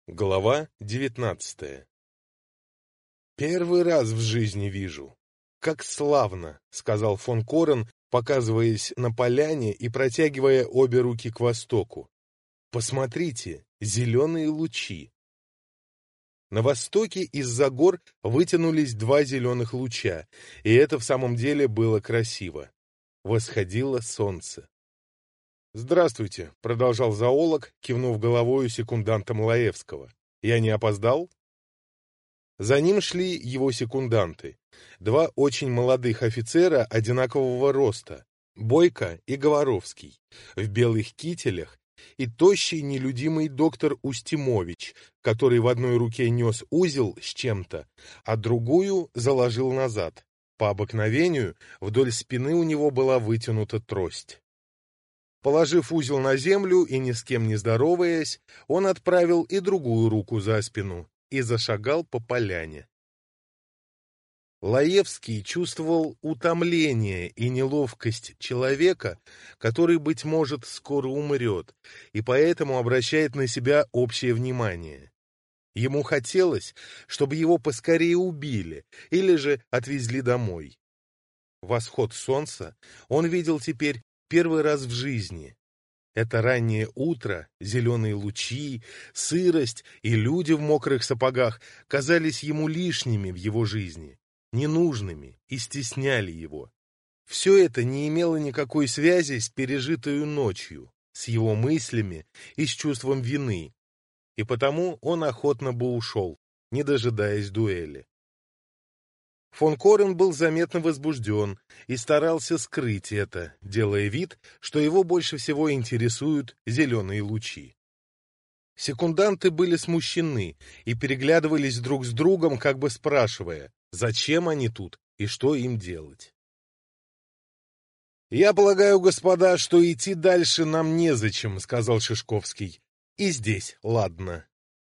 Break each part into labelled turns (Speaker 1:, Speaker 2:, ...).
Speaker 1: Глава 19. «Первый раз в жизни вижу. Как славно!» — сказал фон Корен, показываясь на поляне и протягивая обе руки к востоку. «Посмотрите, зеленые лучи!» На востоке из-за гор вытянулись два зеленых луча, и это в самом деле было красиво. Восходило солнце. «Здравствуйте», — продолжал зоолог, кивнув головою секундантом Лаевского. «Я не опоздал?» За ним шли его секунданты. Два очень молодых офицера одинакового роста, Бойко и Говоровский, в белых кителях, и тощий нелюдимый доктор Устимович, который в одной руке нес узел с чем-то, а другую заложил назад. По обыкновению вдоль спины у него была вытянута трость. Положив узел на землю и ни с кем не здороваясь, он отправил и другую руку за спину и зашагал по поляне. Лаевский чувствовал утомление и неловкость человека, который, быть может, скоро умрет, и поэтому обращает на себя общее внимание. Ему хотелось, чтобы его поскорее убили или же отвезли домой. Восход солнца он видел теперь первый раз в жизни. Это раннее утро, зеленые лучи, сырость и люди в мокрых сапогах казались ему лишними в его жизни, ненужными и стесняли его. Все это не имело никакой связи с пережитою ночью, с его мыслями и с чувством вины, и потому он охотно бы ушел, не дожидаясь дуэли. Фон Корен был заметно возбужден и старался скрыть это, делая вид, что его больше всего интересуют зеленые лучи. Секунданты были смущены и переглядывались друг с другом, как бы спрашивая, зачем они тут и что им делать. «Я полагаю, господа, что идти дальше нам незачем», — сказал Шишковский. «И здесь, ладно».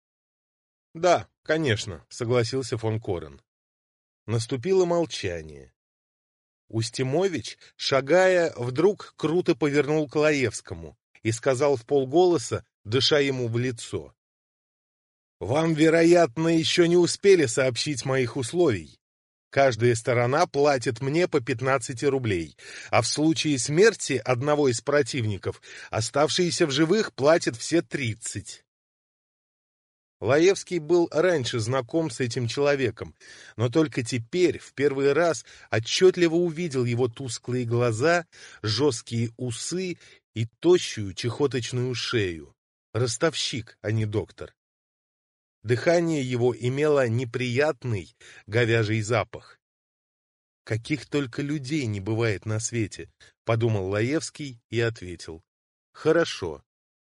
Speaker 1: «Да, конечно», — согласился фон Корен. Наступило молчание. Устимович, шагая, вдруг круто повернул к Лаевскому и сказал вполголоса, дыша ему в лицо: «Вам, вероятно, еще не успели сообщить моих условий. Каждая сторона платит мне по 15 рублей, а в случае смерти одного из противников оставшиеся в живых платят все 30. Лаевский был раньше знаком с этим человеком, но только теперь, в первый раз, отчетливо увидел его тусклые глаза, жесткие усы и тощую чехоточную шею. Ростовщик, а не доктор. Дыхание его имело неприятный говяжий запах. «Каких только людей не бывает на свете», — подумал Лаевский и ответил: «Хорошо».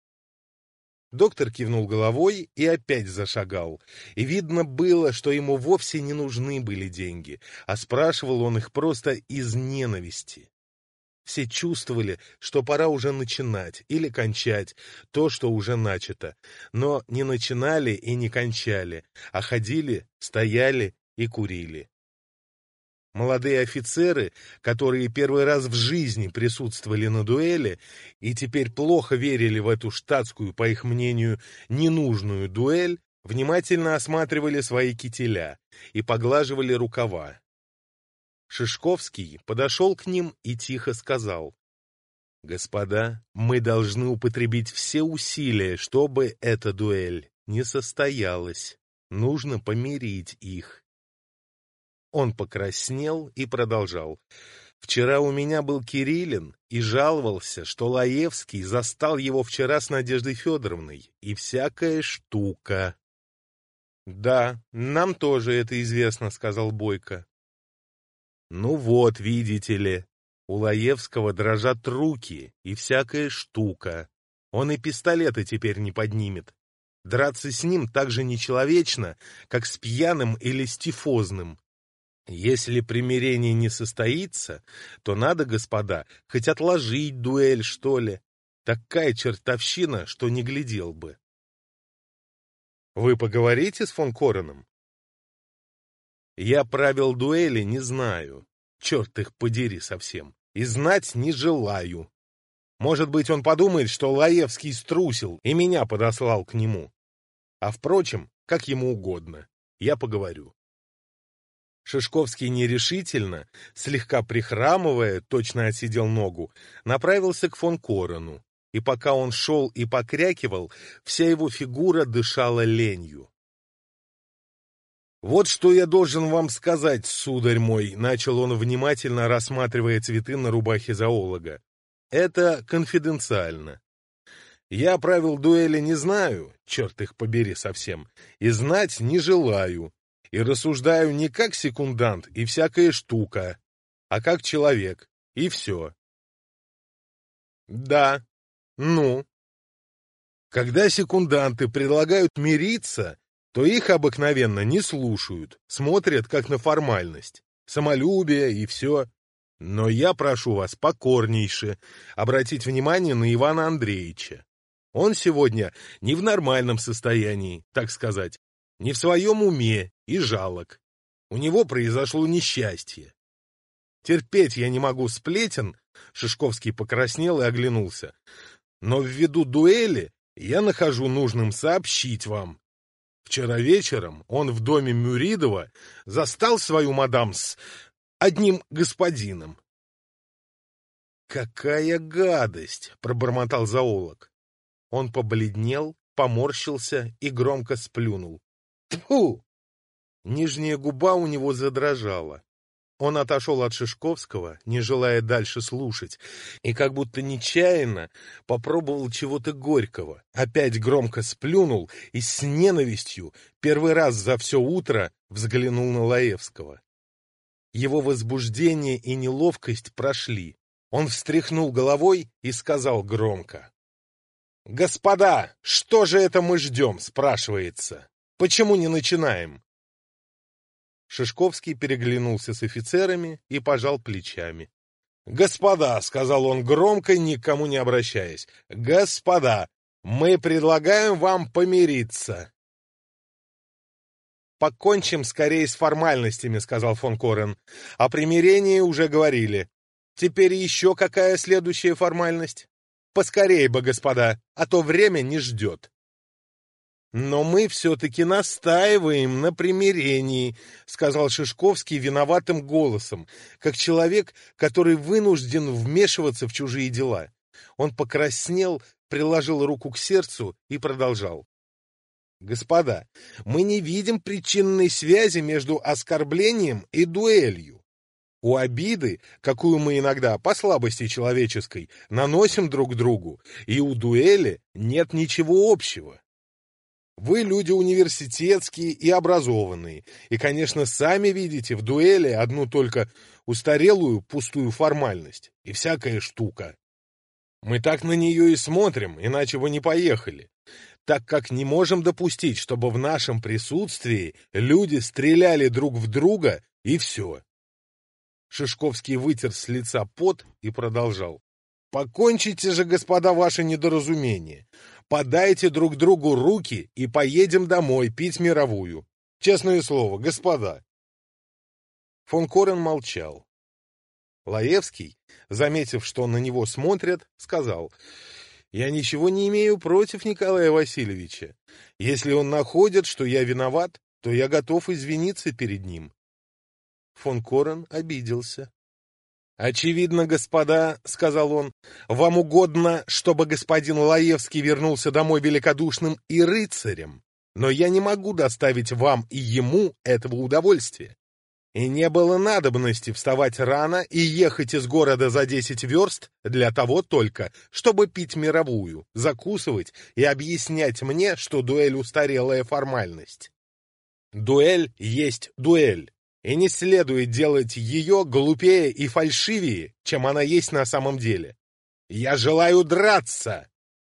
Speaker 1: Доктор кивнул головой и опять зашагал, и видно было, что ему вовсе не нужны были деньги, а спрашивал он их просто из ненависти. Все чувствовали, что пора уже начинать или кончать то, что уже начато, но не начинали и не кончали, а ходили, стояли и курили. Молодые офицеры, которые первый раз в жизни присутствовали на дуэли и теперь плохо верили в эту штатскую, по их мнению, ненужную дуэль, внимательно осматривали свои кителя и поглаживали рукава. Шишковский подошел к ним и тихо сказал: «Господа, мы должны употребить все усилия, чтобы эта дуэль не состоялась. Нужно помирить их». Он покраснел и продолжал: «Вчера у меня был Кириллин и жаловался, что Лаевский застал его вчера с Надеждой Федоровной, и всякая штука». «Да, нам тоже это известно», — сказал Бойко. «Ну вот, видите ли, у Лаевского дрожат руки, и всякая штука. Он и пистолета теперь не поднимет. Драться с ним так же нечеловечно, как с пьяным или с тифозным. Если примирение не состоится, то надо, господа, хоть отложить дуэль, что ли. Такая чертовщина, что не глядел бы». «Вы поговорите с фон Кореном?» «Я правил дуэли не знаю, черт их подери совсем, и знать не желаю. Может быть, он подумает, что Лаевский струсил и меня подослал к нему. А впрочем, как ему угодно. Я поговорю. Шишковский нерешительно, слегка прихрамывая, точно отсидел ногу, направился к фон Корену, и пока он шел и покрякивал, вся его фигура дышала ленью. «Вот что я должен вам сказать, сударь мой», — начал он, внимательно рассматривая цветы на рубахе зоолога. «Это конфиденциально. Я правил дуэли не знаю, черт их побери совсем, и знать не желаю. И рассуждаю не как секундант и всякая штука, а как человек, и все». «Да, ну?» «Когда секунданты предлагают мириться, то их обыкновенно не слушают, смотрят как на формальность, самолюбие и все. Но я прошу вас покорнейше обратить внимание на Ивана Андреевича. Он сегодня не в нормальном состоянии, так сказать, не в своем уме и жалок. У него произошло несчастье. Терпеть я не могу сплетен», — Шишковский покраснел и оглянулся, «но ввиду дуэли я нахожу нужным сообщить вам. Вчера вечером он в доме Мюридова застал свою мадам с одним господином». «Какая гадость!» — пробормотал зоолог. Он побледнел, поморщился и громко сплюнул. «Тьфу!» Нижняя губа у него задрожала. Он отошел от Шишковского, не желая дальше слушать, и как будто нечаянно попробовал чего-то горького. Опять громко сплюнул и с ненавистью первый раз за все утро взглянул на Лаевского. Его возбуждение и неловкость прошли. Он встряхнул головой и сказал громко: «Господа, что же это мы ждем?» — спрашивается. «Почему не начинаем?» Шишковский переглянулся с офицерами и пожал плечами. «Господа», — сказал он громко, никому не обращаясь, — «господа, мы предлагаем вам помириться». «Покончим скорее с формальностями», — сказал фон Корен. «О примирении уже говорили. Теперь еще какая следующая формальность? Поскорее бы, господа, а то время не ждет». «Но мы все-таки настаиваем на примирении», — сказал Шишковский виноватым голосом, как человек, который вынужден вмешиваться в чужие дела. Он покраснел, приложил руку к сердцу и продолжал. «Господа, мы не видим причинной связи между оскорблением и дуэлью. У обиды, какую мы иногда, по слабости человеческой, наносим друг другу, и у дуэли нет ничего общего. Вы люди университетские и образованные, и, конечно, сами видите в дуэли одну только устарелую пустую формальность и всякая штука. Мы так на нее и смотрим, иначе бы не поехали, так как не можем допустить, чтобы в нашем присутствии люди стреляли друг в друга, и все». Шишковский вытер с лица пот и продолжал. «Покончите же, господа, ваше недоразумение. Подайте друг другу руки и поедем домой пить мировую. Честное слово, господа». Фон Корен молчал. Лаевский, заметив, что на него смотрят, сказал: «Я ничего не имею против Николая Васильевича. Если он находит, что я виноват, то я готов извиниться перед ним». Фон Корен обиделся. «Очевидно, господа, — сказал он, — вам угодно, чтобы господин Лаевский вернулся домой великодушным и рыцарем, но я не могу доставить вам и ему этого удовольствия. И не было надобности вставать рано и ехать из города за 10 верст для того только, чтобы пить мировую, закусывать и объяснять мне, что дуэль — устарелая формальность. Дуэль есть дуэль. И не следует делать ее глупее и фальшивее, чем она есть на самом деле. Я желаю драться!»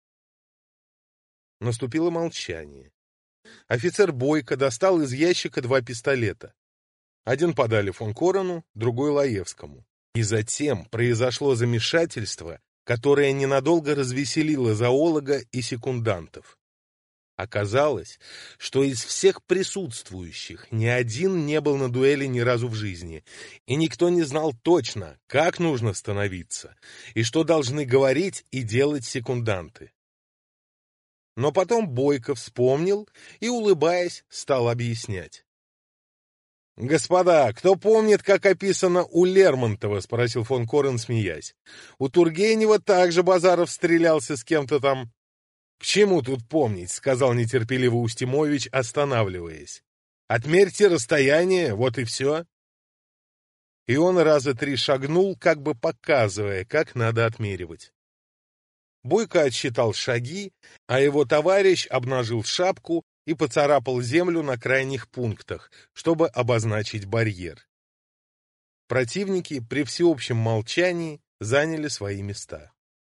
Speaker 1: Наступило молчание. Офицер Бойко достал из ящика 2 пистолета. Один подали фон Корену, другой Лаевскому. И затем произошло замешательство, которое ненадолго развеселило зоолога и секундантов. Оказалось, что из всех присутствующих ни один не был на дуэли ни разу в жизни, и никто не знал точно, как нужно становиться, и что должны говорить и делать секунданты. Но потом Бойко вспомнил и, улыбаясь, стал объяснять. «Господа, кто помнит, как описано у Лермонтова?» — спросил фон Корен, смеясь. «У Тургенева также Базаров стрелялся с кем-то там». «К чему тут помнить?» — сказал нетерпеливо Устимович, останавливаясь. «Отмерьте расстояние, вот и все». И он раза 3 шагнул, как бы показывая, как надо отмеривать. Бойко отсчитал шаги, а его товарищ обнажил шапку и поцарапал землю на крайних пунктах, чтобы обозначить барьер. Противники при всеобщем молчании заняли свои места.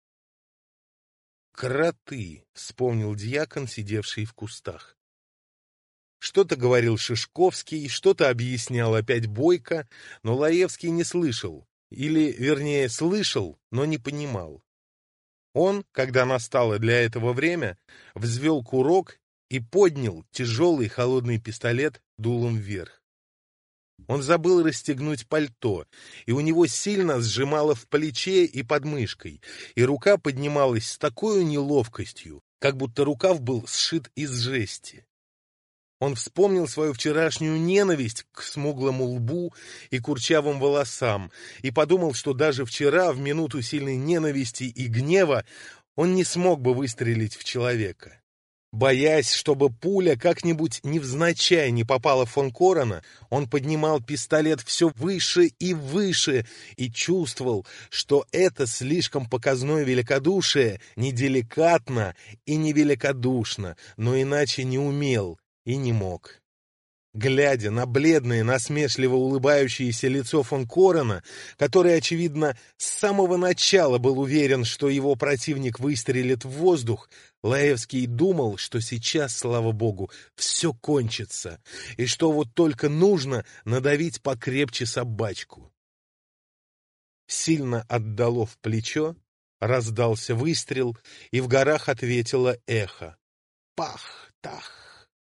Speaker 1: «Кроты!» — вспомнил дьякон, сидевший в кустах. Что-то говорил Шишковский, что-то объяснял опять Бойко, но Лаевский не слышал, или, вернее, слышал, но не понимал. Он, когда настало для этого время, взвел курок и поднял тяжелый холодный пистолет дулом вверх. Он забыл расстегнуть пальто, и у него сильно сжимало в плече и под мышкой, и рука поднималась с такой неловкостью, как будто рукав был сшит из жести. Он вспомнил свою вчерашнюю ненависть к смуглому лбу и курчавым волосам и подумал, что даже вчера, в минуту сильной ненависти и гнева, он не смог бы выстрелить в человека. Боясь, чтобы пуля как-нибудь невзначай не попала в фон Корена, он поднимал пистолет все выше и выше и чувствовал, что это слишком показное великодушие неделикатно и невеликодушно, но иначе не умел и не мог. Глядя на бледное, насмешливо улыбающееся лицо фон Корена, который, очевидно, с самого начала был уверен, что его противник выстрелит в воздух, Лаевский думал, что сейчас, слава богу, все кончится, и что вот только нужно надавить покрепче собачку. Сильно отдало в плечо, раздался выстрел, и в горах ответило эхо. Пах-тах!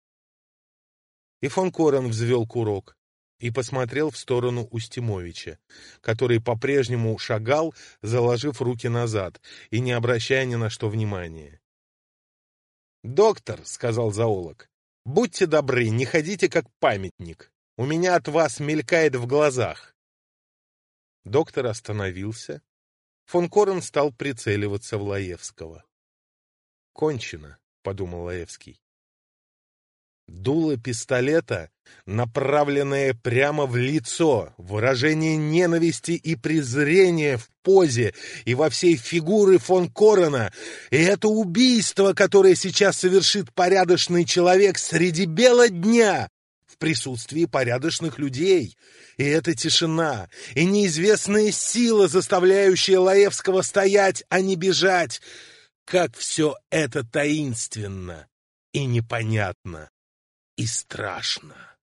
Speaker 1: И фон Корен взвел курок и посмотрел в сторону Устимовича, который по-прежнему шагал, заложив руки назад и не обращая ни на что внимания. «Доктор», — сказал зоолог, — «будьте добры, не ходите как памятник. У меня от вас мелькает в глазах». Доктор остановился. Фон Корен стал прицеливаться в Лаевского. «Кончено», — подумал Лаевский. Дуло пистолета, направленное прямо в лицо, выражение ненависти и презрения в позе и во всей фигуре фон Корена, и это убийство, которое сейчас совершит порядочный человек среди бела дня, в присутствии порядочных людей, и эта тишина, и неизвестная сила, заставляющая Лаевского стоять, а не бежать, как все это таинственно и непонятно. И страшно.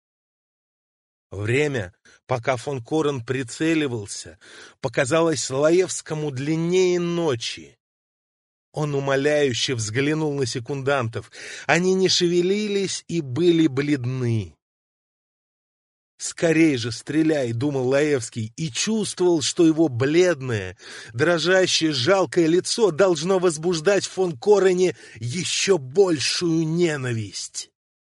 Speaker 1: Время, пока фон Корен прицеливался, показалось Лаевскому длиннее ночи. Он умоляюще взглянул на секундантов. Они не шевелились и были бледны. «Скорей же стреляй», — думал Лаевский, и чувствовал, что его бледное, дрожащее, жалкое лицо должно возбуждать в фон Корене еще большую ненависть.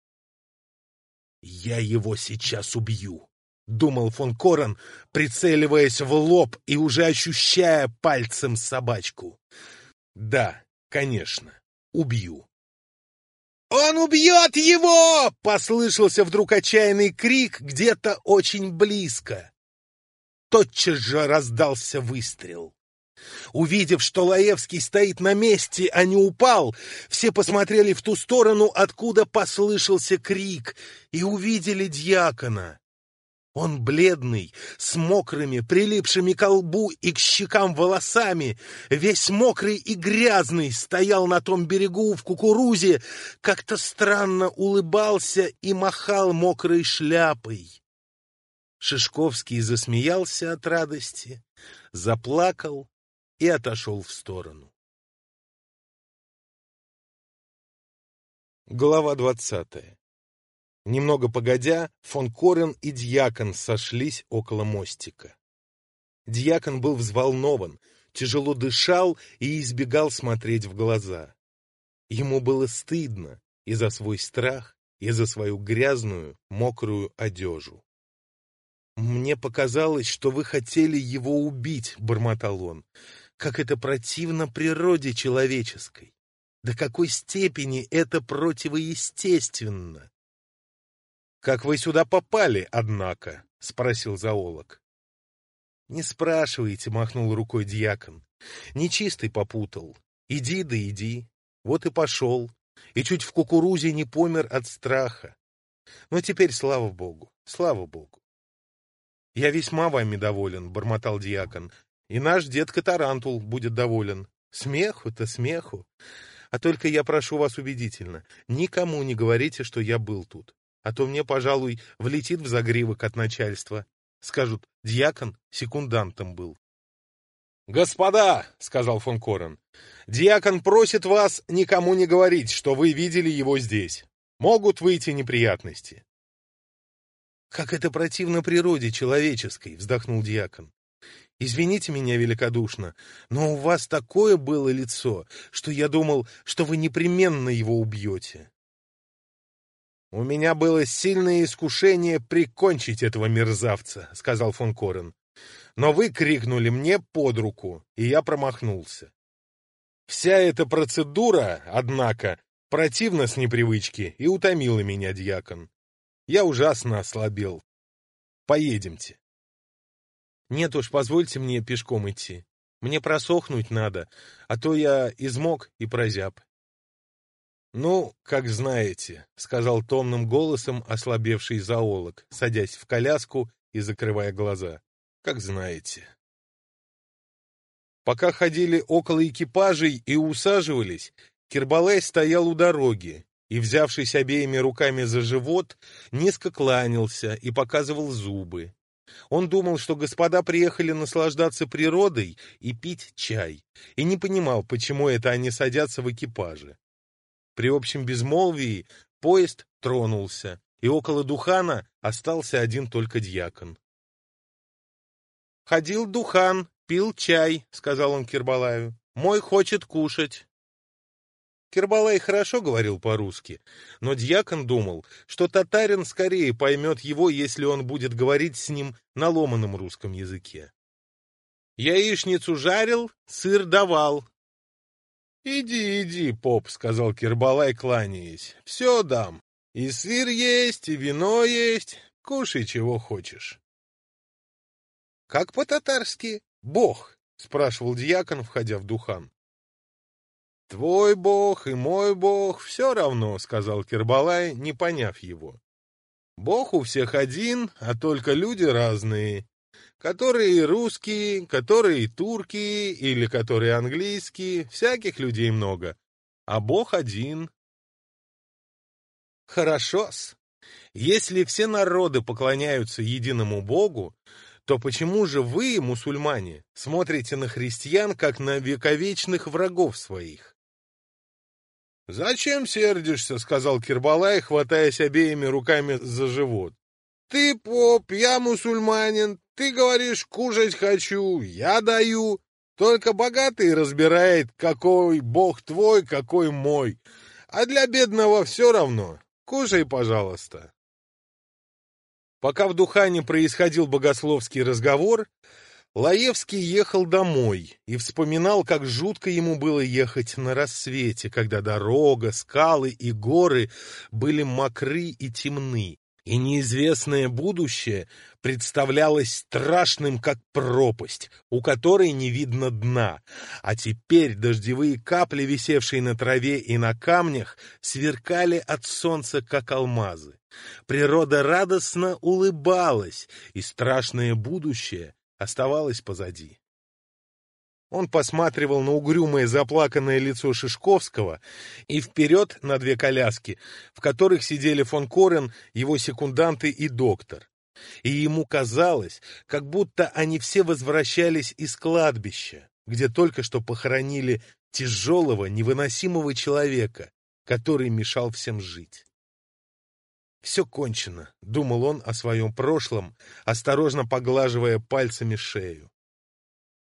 Speaker 1: «Я его сейчас убью», — думал фон Корен, прицеливаясь в лоб и уже ощущая пальцем собачку. «Да, конечно, убью». «Он убьет его!» — послышался вдруг отчаянный крик где-то очень близко. Тотчас же раздался выстрел. Увидев, что Лаевский стоит на месте, а не упал, все посмотрели в ту сторону, откуда послышался крик, и увидели дьякона. Он бледный, с мокрыми, прилипшими к лбу и к щекам волосами, весь мокрый и грязный, стоял на том берегу в кукурузе, как-то странно улыбался и махал мокрой шляпой. Шишковский засмеялся от радости, заплакал и отошел в сторону. Глава 20. Немного погодя, фон Корен и дьякон сошлись около мостика. Дьякон был взволнован, тяжело дышал и избегал смотреть в глаза. Ему было стыдно и за свой страх, и за свою грязную, мокрую одежу. «Мне показалось, что вы хотели его убить», — бормотал он. «Как это противно природе человеческой! До какой степени это противоестественно!» «Как вы сюда попали, однако?» — спросил зоолог. «Не спрашивайте», — махнул рукой дьякон. «Нечистый попутал. Иди да иди. Вот и пошел. И чуть в кукурузе не помер от страха. Но теперь, слава богу, слава богу». «Я весьма вами доволен», — бормотал дьякон. «И наш детка Тарантул будет доволен. Смеху-то смеху. А только я прошу вас убедительно, никому не говорите, что я был тут. А то мне, пожалуй, влетит в загривок от начальства. Скажут, дьякон секундантом был». «Господа», — сказал фон Корен, — «дьякон просит вас никому не говорить, что вы видели его здесь. Могут выйти неприятности». «Как это противно природе человеческой», — вздохнул дьякон. «Извините меня великодушно, но у вас такое было лицо, что я думал, что вы непременно его убьете». «У меня было сильное искушение прикончить этого мерзавца», — сказал фон Корен. «Но вы крикнули мне под руку, и я промахнулся. Вся эта процедура, однако, противна с непривычки и утомила меня, дьякон. Я ужасно ослабел. Поедемте». «Нет уж, позвольте мне пешком идти. Мне просохнуть надо, а то я измок и прозяб». «Ну, как знаете», — сказал томным голосом ослабевший зоолог, садясь в коляску и закрывая глаза. «Как знаете». Пока ходили около экипажей и усаживались, Кирбалай стоял у дороги и, взявшись обеими руками за живот, низко кланялся и показывал зубы. Он думал, что господа приехали наслаждаться природой и пить чай, и не понимал, почему это они садятся в экипаже. При общем безмолвии поезд тронулся, и около Духана остался один только дьякон. «Ходил Духан, пил чай», — сказал он Кирбалаю. «Мой хочет кушать». Кирбалай хорошо говорил по-русски, но дьякон думал, что татарин скорее поймет его, если он будет говорить с ним на ломаном русском языке. «Яичницу жарил, сыр давал». «Иди, иди, поп», — сказал Кирбалай, кланяясь. «Все дам. И сыр есть, и вино есть. Кушай, чего хочешь». «Как по-татарски? Бог?» — спрашивал дьякон, входя в Духан. «Твой бог и мой бог все равно», — сказал Кирбалай, не поняв его. «Бог у всех один, а только люди разные. Которые русские, которые турки или которые английские, всяких людей много, а Бог один». «Хорошо-с. Если все народы поклоняются единому Богу, то почему же вы, мусульмане, смотрите на христиан, как на вековечных врагов своих?» «Зачем сердишься?» — сказал Кирбалай, хватаясь обеими руками за живот. «Ты поп, я мусульманин, ты говоришь, кушать хочу, я даю. Только богатый разбирает, какой бог твой, какой мой. А для бедного все равно. Кушай, пожалуйста». Пока в Духане происходил богословский разговор, Лаевский ехал домой и вспоминал, как жутко ему было ехать на рассвете, когда дорога, скалы и горы были мокры и темны, и неизвестное будущее представлялось страшным, как пропасть, у которой не видно дна, а теперь дождевые капли, висевшие на траве и на камнях, сверкали от солнца, как алмазы. Природа радостно улыбалась, и страшное будущее оставалось позади. Он посматривал на угрюмое заплаканное лицо Шишковского и вперед на две коляски, в которых сидели фон Корен, его секунданты и доктор. И ему казалось, как будто они все возвращались из кладбища, где только что похоронили тяжелого, невыносимого человека, который мешал всем жить. «Все кончено», — думал он о своем прошлом, осторожно поглаживая пальцами шею.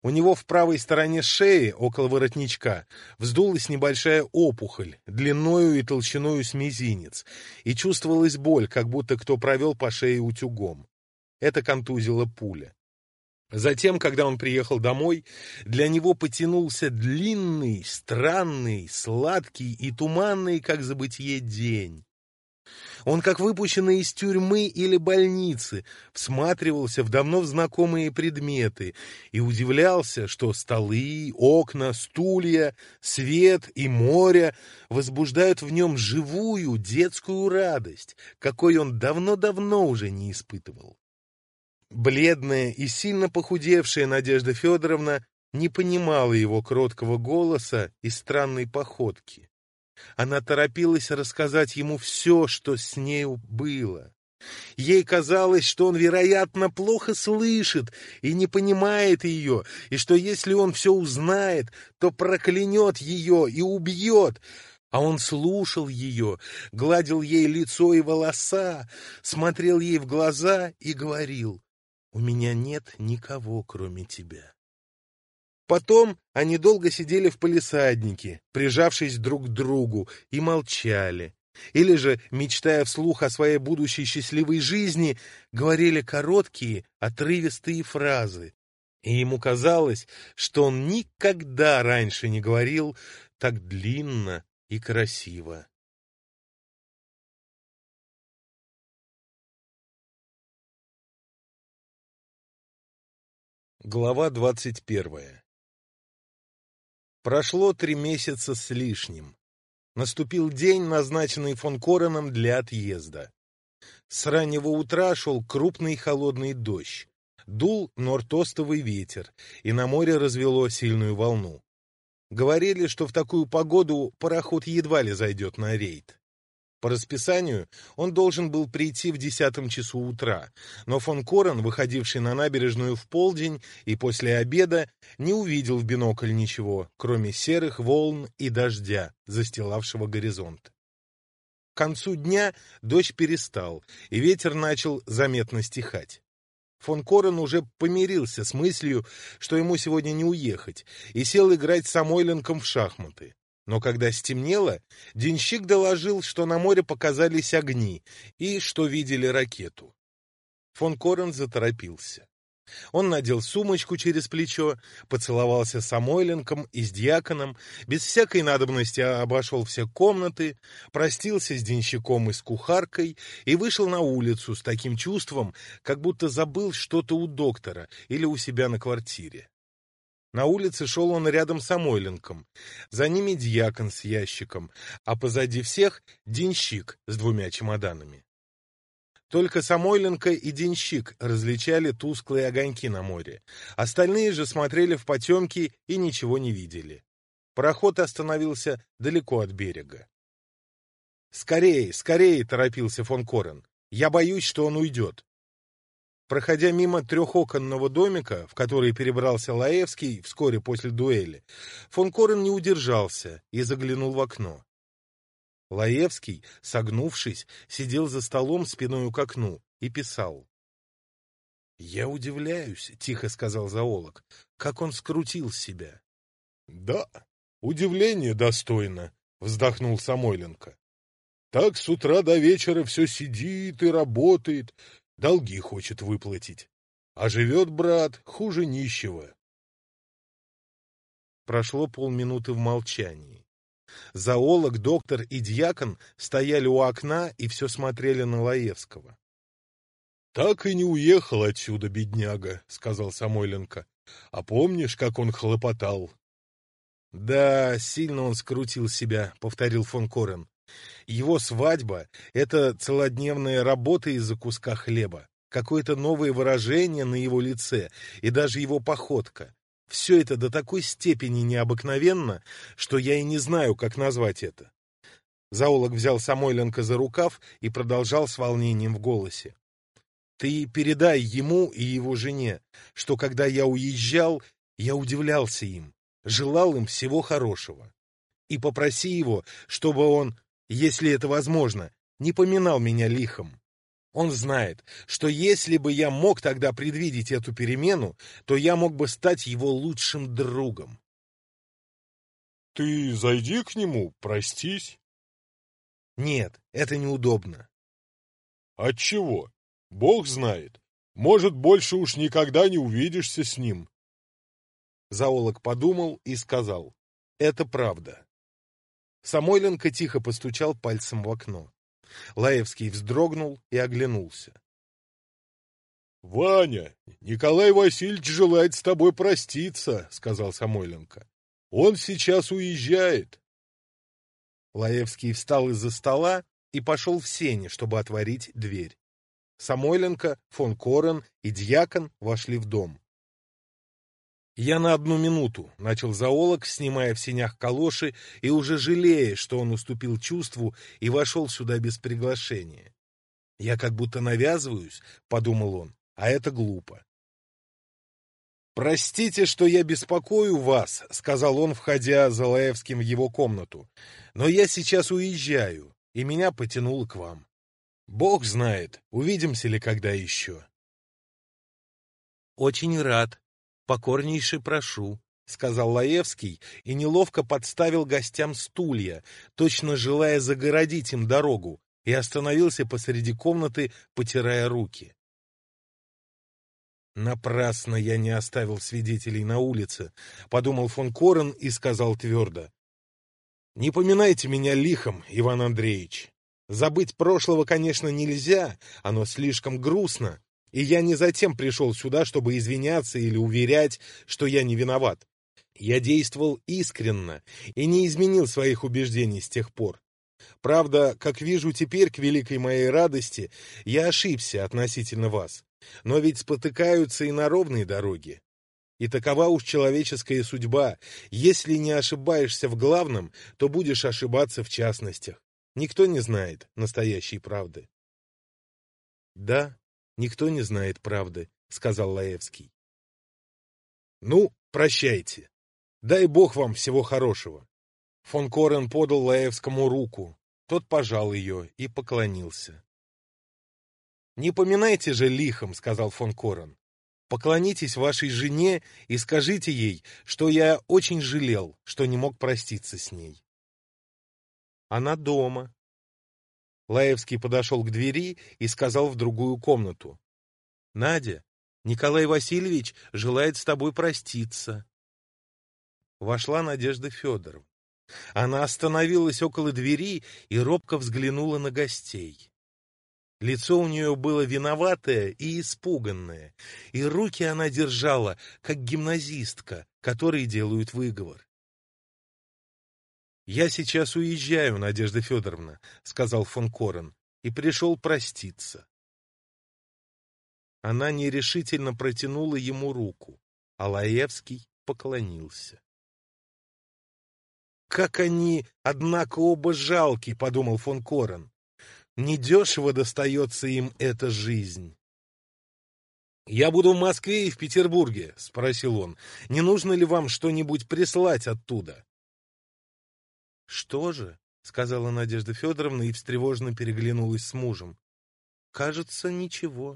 Speaker 1: У него в правой стороне шеи, около воротничка, вздулась небольшая опухоль, длиною и толщиною с мизинец, и чувствовалась боль, как будто кто провел по шее утюгом. Это контузила пуля. Затем, когда он приехал домой, для него потянулся длинный, странный, сладкий и туманный, как забытье, день. Он, как выпущенный из тюрьмы или больницы, всматривался в давно знакомые предметы и удивлялся, что столы, окна, стулья, свет и море возбуждают в нем живую детскую радость, какой он давно-давно уже не испытывал. Бледная и сильно похудевшая Надежда Федоровна не понимала его кроткого голоса и странной походки. Она торопилась рассказать ему все, что с нею было. Ей казалось, что он, вероятно, плохо слышит и не понимает ее, и что если он все узнает, то проклянет ее и убьет. А он слушал ее, гладил ей лицо и волоса, смотрел ей в глаза и говорил: «У меня нет никого, кроме тебя». Потом они долго сидели в палисаднике, прижавшись друг к другу, и молчали. Или же, мечтая вслух о своей будущей счастливой жизни, говорили короткие, отрывистые фразы. И ему казалось, что он никогда раньше не говорил так длинно и красиво. Глава 21. Прошло 3 месяца с лишним. Наступил день, назначенный фон Кореном для отъезда. С раннего утра шел крупный холодный дождь. Дул нортостовый ветер, и на море развело сильную волну. Говорили, что в такую погоду пароход едва ли зайдет на рейд. По расписанию он должен был прийти в 10 часу утра, но фон Корен, выходивший на набережную в полдень и после обеда, не увидел в бинокль ничего, кроме серых волн и дождя, застилавшего горизонт. К концу дня дождь перестал, и ветер начал заметно стихать. Фон Корен уже помирился с мыслью, что ему сегодня не уехать, и сел играть с Самойленком в шахматы. Но когда стемнело, денщик доложил, что на море показались огни и что видели ракету. Фон Корен заторопился. Он надел сумочку через плечо, поцеловался с Самойленком и с дьяконом, без всякой надобности обошел все комнаты, простился с денщиком и с кухаркой и вышел на улицу с таким чувством, как будто забыл что-то у доктора или у себя на квартире. На улице шел он рядом с Самойленком, за ними дьякон с ящиком, а позади всех денщик с 2 чемоданами. Только Самойленко и денщик различали тусклые огоньки на море, остальные же смотрели в потемки и ничего не видели. Пароход остановился далеко от берега. «Скорее, скорее!» — торопился фон Корен. «Я боюсь, что он уйдет». Проходя мимо трехоконного домика, в который перебрался Лаевский вскоре после дуэли, фон Корен не удержался и заглянул в окно. Лаевский, согнувшись, сидел за столом спиною к окну и писал. «Я удивляюсь», — тихо сказал зоолог, — «как он скрутил себя». «Да, удивление достойно», — вздохнул Самойленко. «Так с утра до вечера все сидит и работает, долги хочет выплатить. А живет, брат, хуже нищего». Прошло полминуты в молчании. Зоолог, доктор и дьякон стояли у окна и все смотрели на Лаевского. «Так и не уехал отсюда, бедняга», — сказал Самойленко. «А помнишь, как он хлопотал?» «Да, сильно он скрутил себя», — повторил фон Корен. «Его свадьба — это целодневная работа из-за куска хлеба, какое-то новое выражение на его лице и даже его походка. Все это до такой степени необыкновенно, что я и не знаю, как назвать это». Зоолог взял Самойленко за рукав и продолжал с волнением в голосе. «Ты передай ему и его жене, что когда я уезжал, я удивлялся им, желал им всего хорошего. И попроси его, чтобы он, если это возможно, не поминал меня лихом. Он знает, что если бы я мог тогда предвидеть эту перемену, то я мог бы стать его лучшим другом.
Speaker 2: Ты зайди к нему, простись.
Speaker 1: Нет, это неудобно.
Speaker 2: Отчего? Бог знает. Может, больше уж никогда не увидишься с ним.
Speaker 1: Зоолог подумал и сказал: это правда. Самойленко тихо постучал пальцем в окно. Лаевский вздрогнул и оглянулся.
Speaker 2: — Ваня, Николай Васильевич желает с тобой проститься, — сказал Самойленко. — Он сейчас уезжает.
Speaker 1: Лаевский встал из-за стола и пошел в сени, чтобы отворить дверь. Самойленко, фон Корен и дьякон вошли в дом. «Я на 1 минуту», — начал зоолог, снимая в сенях калоши и уже жалея, что он уступил чувству и вошел сюда без приглашения. «Я как будто навязываюсь», — подумал он, — «а это глупо». «Простите, что я беспокою вас», — сказал он, входя за Лаевским в его комнату, — «но я сейчас уезжаю, и меня потянуло к вам. Бог знает, увидимся ли когда еще». «Очень рад. Покорнейше прошу», — сказал Лаевский и неловко подставил гостям стулья, точно желая загородить им дорогу, и остановился посреди комнаты, потирая руки. «Напрасно я не оставил свидетелей на улице», — подумал фон Корен и сказал твердо: «Не поминайте меня лихом, Иван Андреевич. Забыть прошлого, конечно, нельзя, оно слишком грустно, и я не затем пришел сюда, чтобы извиняться или уверять, что я не виноват. Я действовал искренно и не изменил своих убеждений с тех пор. Правда, как вижу теперь, к великой моей радости, я ошибся относительно вас. Но ведь спотыкаются и на ровной дороге. И такова уж человеческая судьба. Если не ошибаешься в главном, то будешь ошибаться в частностях. Никто не знает настоящей правды». «Да, никто не знает правды», — сказал Лаевский. «Ну, прощайте. Дай Бог вам всего хорошего». Фон Корен подал Лаевскому руку. Тот пожал ее и поклонился. «Не поминайте же лихом», — сказал фон Корен. «Поклонитесь вашей жене и скажите ей, что я очень жалел, что не мог проститься с ней». «Она дома». Лаевский подошел к двери и сказал в другую комнату: «Надя, Николай Васильевич желает с тобой проститься». Вошла Надежда Федоровна. Она остановилась около двери и робко взглянула на гостей. Лицо у нее было виноватое и испуганное, и руки она держала, как гимназистка, которой делают выговор. «Я сейчас уезжаю, Надежда Федоровна», — сказал фон Корен, — «и пришел проститься». Она нерешительно протянула ему руку, а Лаевский поклонился. «Как они, однако, оба жалки», — подумал фон Корен. «Недешево достается им эта жизнь». «Я буду в Москве и в Петербурге», — спросил он. «Не нужно ли вам что-нибудь прислать оттуда?» «Что же?» — сказала Надежда Федоровна и встревоженно переглянулась с мужем. «Кажется, ничего».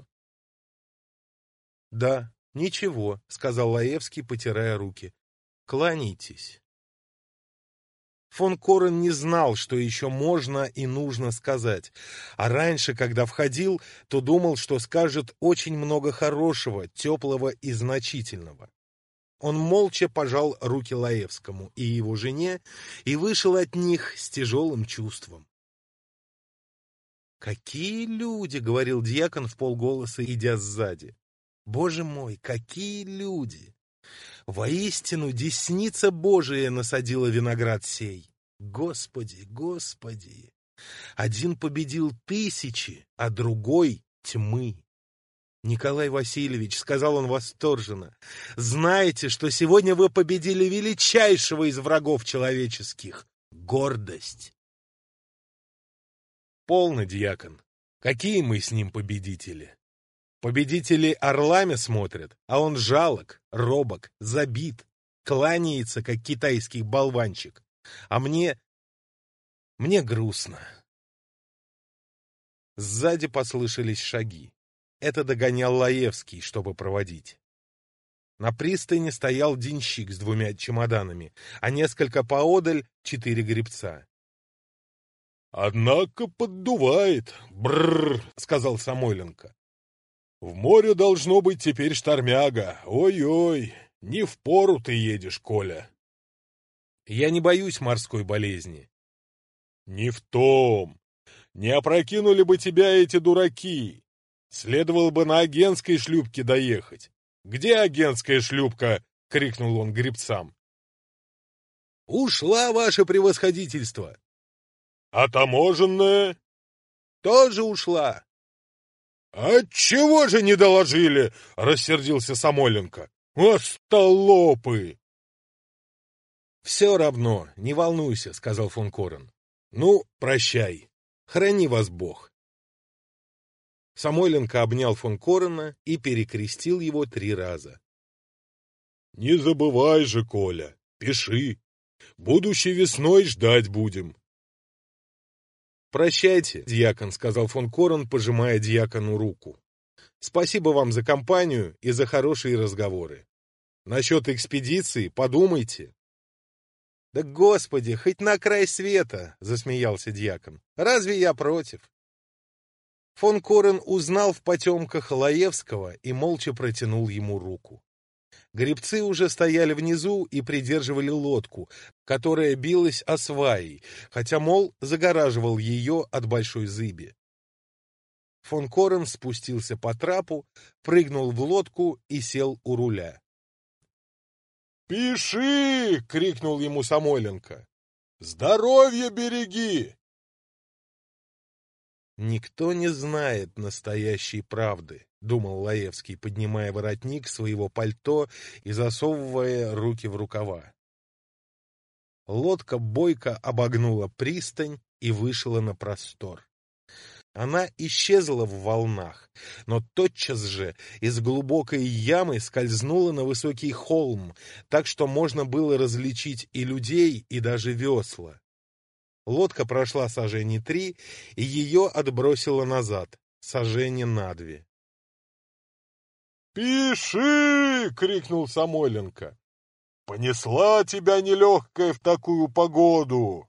Speaker 1: «Да, ничего», — сказал Лаевский, потирая руки. «Кланяйтесь». Фон Корен не знал, что еще можно и нужно сказать, а раньше, когда входил, то думал, что скажет очень много хорошего, теплого и значительного. Он молча пожал руки Лаевскому и его жене и вышел от них с тяжелым чувством. «Какие люди!» — говорил дьякон вполголоса, идя сзади. «Боже мой, какие люди! Воистину, десница Божия насадила виноград сей. Господи, Господи! Один победил тысячи, а другой — тьмы. Николай Васильевич, — сказал он восторженно, — знаете, что сегодня вы победили величайшего из врагов человеческих — гордость. Полно, дьякон, какие мы с ним победители? Победители орлами смотрят, а он жалок, робок, забит, кланяется, как китайский болванчик. А мне грустно. Сзади послышались шаги. Это догонял Лаевский, чтобы проводить. На пристани стоял денщик с 2 чемоданами, а несколько поодаль 4 гребца.
Speaker 2: «Однако поддувает, бррр», — сказал Самойленко. «В море должно быть теперь штормяга. Ой-ой, не впору ты едешь, Коля».
Speaker 1: «Я не боюсь морской болезни».
Speaker 2: «Не в том. Не опрокинули бы тебя эти дураки. Следовало бы на агентской шлюпке доехать. Где агентская шлюпка?» — крикнул он гребцам.
Speaker 1: «Ушла, ваше превосходительство!»
Speaker 2: «А таможенная?»
Speaker 1: «Тоже ушла!»
Speaker 2: «Отчего же не доложили?» — рассердился Самойленко. «Остолопы!»
Speaker 1: «Все равно, не волнуйся», — сказал фон Корен. «Ну, прощай. Храни вас Бог». Самойленко обнял фон Корена и перекрестил его 3 раза.
Speaker 2: «Не забывай же, Коля, пиши. Будущей весной ждать будем».
Speaker 1: «Прощайте, дьякон», — сказал фон Корен, пожимая дьякону руку. «Спасибо вам за компанию и за хорошие разговоры. Насчет экспедиции подумайте». «Да господи, хоть на край света!» — засмеялся дьякон. «Разве я против?» Фон Корен узнал в потемках Лаевского и молча протянул ему руку. Гребцы уже стояли внизу и придерживали лодку, которая билась о сваи, хотя мол загораживал ее от большой зыби. Фон Корен спустился по трапу, прыгнул в лодку и сел у руля.
Speaker 2: «Пиши!» — крикнул ему Самойленко. «Здоровье береги!»
Speaker 1: «Никто не знает настоящей правды», — думал Лаевский, поднимая воротник своего пальто и засовывая руки в рукава. Лодка бойко обогнула пристань и вышла на простор. Она исчезла в волнах, но тотчас же из глубокой ямы скользнула на высокий холм, так что можно было различить и людей, и даже весла. Лодка прошла сажени 3, и ее отбросило назад, сажени на 2.
Speaker 2: «Пиши!» — крикнул Самойленко. «Понесла тебя нелегкая в такую погоду!»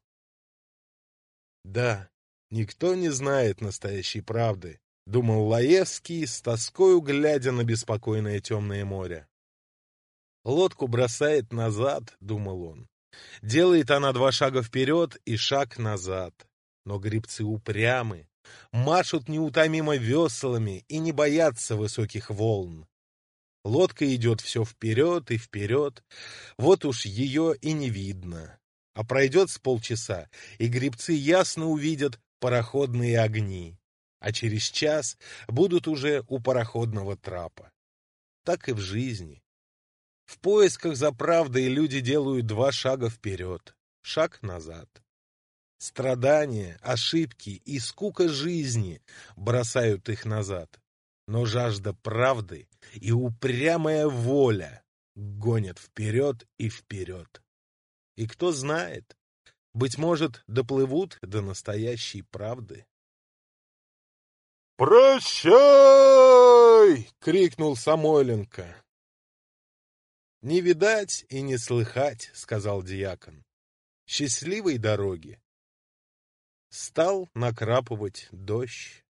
Speaker 1: Да, никто не знает настоящей правды, — думал Лаевский, с тоскою глядя на беспокойное темное море. Лодку бросает назад, — думал он. Делает она 2 шага вперед и шаг назад. Но гребцы упрямы, машут неутомимо веслами и не боятся высоких волн. Лодка идет все вперед и вперед, вот уж ее и не видно. А пройдет с полчаса, и гребцы ясно увидят пароходные огни, а через час будут уже у пароходного трапа. Так и в жизни. В поисках за правдой люди делают 2 шага вперед, шаг назад. Страдания, ошибки и скука жизни бросают их назад. Но жажда правды и упрямая воля гонят вперед и вперед. И кто знает, быть может, доплывут до настоящей правды.
Speaker 2: «Прощай!» — крикнул Самойленко.
Speaker 1: «Не видать и не слыхать», — сказал дьякон. «Счастливой дороги». Стал накрапывать дождь.